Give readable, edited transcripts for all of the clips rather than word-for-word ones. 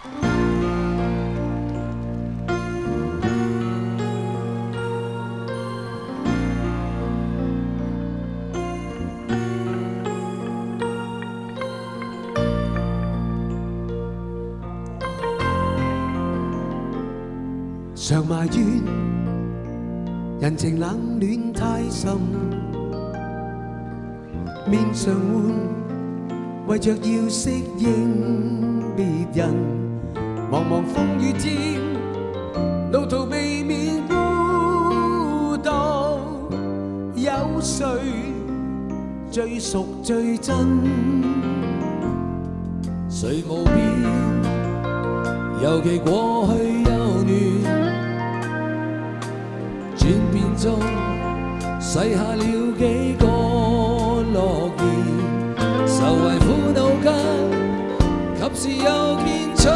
常埋怨人情冷暖太深，面上换，为着要适应别人。茫茫风雨天，路途未免孤独，有谁最熟最真？谁无变？尤其过去幼嫩。转变中，洗下了几个诺言，愁为苦恼间，及时又见出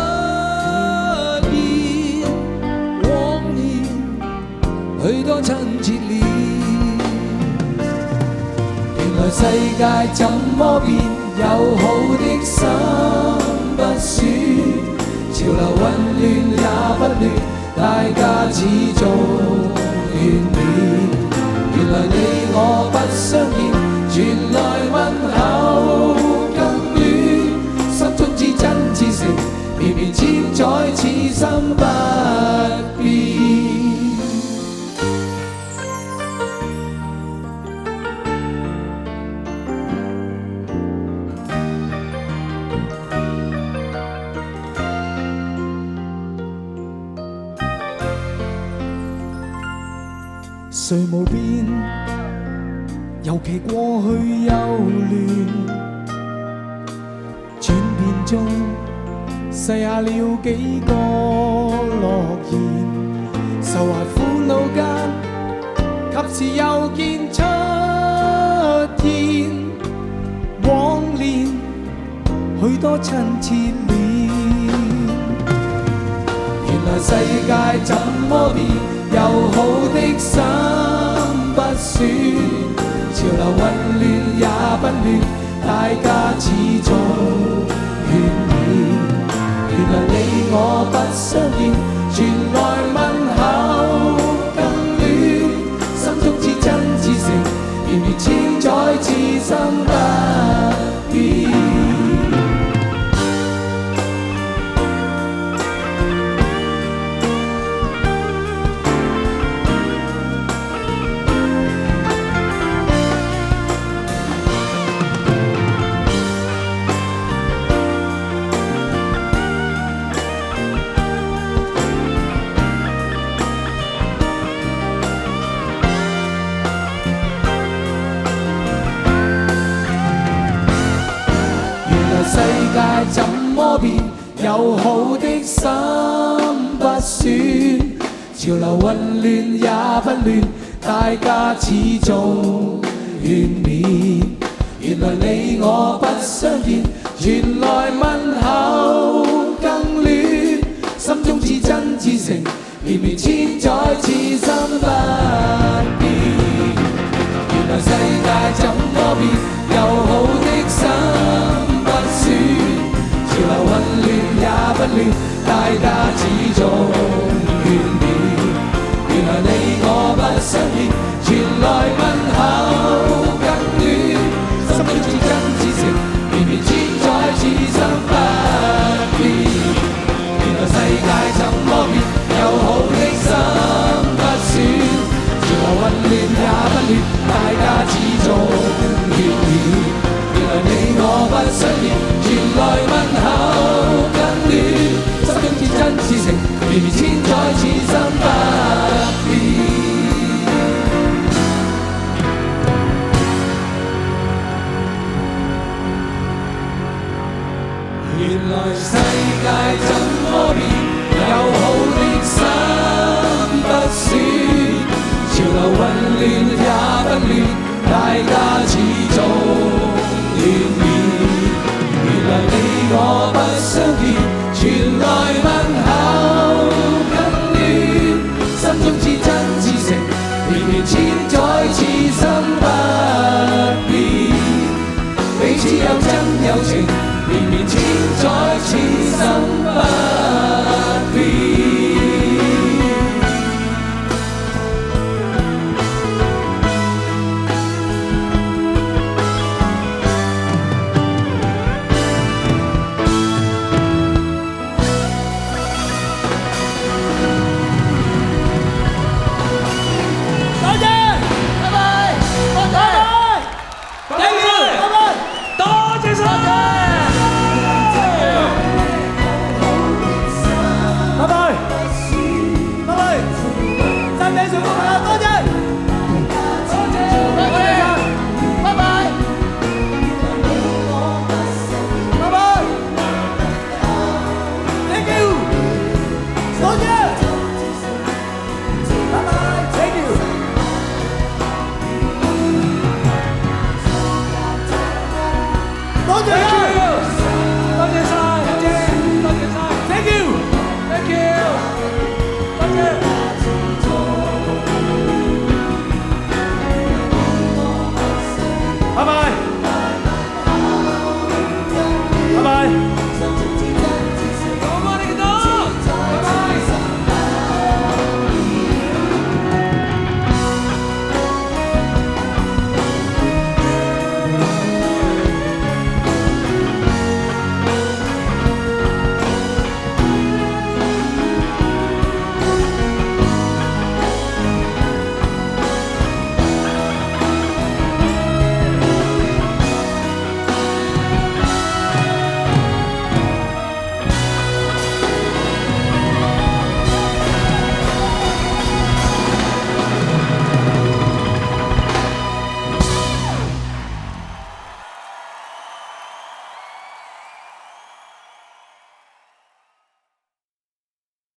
现。往年许多亲切脸，原来世界怎么变？友好的心不说，潮流混乱也不乱，大家始终原来你我不相見，傳來問候更暖，心中至真至誠，綿綿千載此心不變。誰無變？尤其過去幼嫩，轉變中細下了幾個諾言，愁懷苦惱間，及時又見出現。往年許多親切臉，原來世界怎麼變？友好的心不說，潮流混亂也不亂，大家始終願意。原來你我不相見，傳來問候更暖，心中至真至誠，綿綿千載此心不變。世界怎麼變？友好的心不算，潮流混亂也不亂，大家始終勸勉。原來你我不相見，傳來問候更暖，心中至真至誠，綿綿千載此心不變。原來世界怎麼變？友好的心潮流混亂也不亂，大家始終勸勉。原來你我不相見，傳來問候更暖，心中至真至誠，綿綿千載此心不變。原來世界怎麼變？友好的心不算，潮流混亂也不亂，大家始終勸勉。原來你我不相見，傳來問候更暖，心中至真至誠，綿綿千載此心不變。原來世界怎麼變？友好的心不算，潮流混亂也不亂，大家始終原來你我不相見，傳來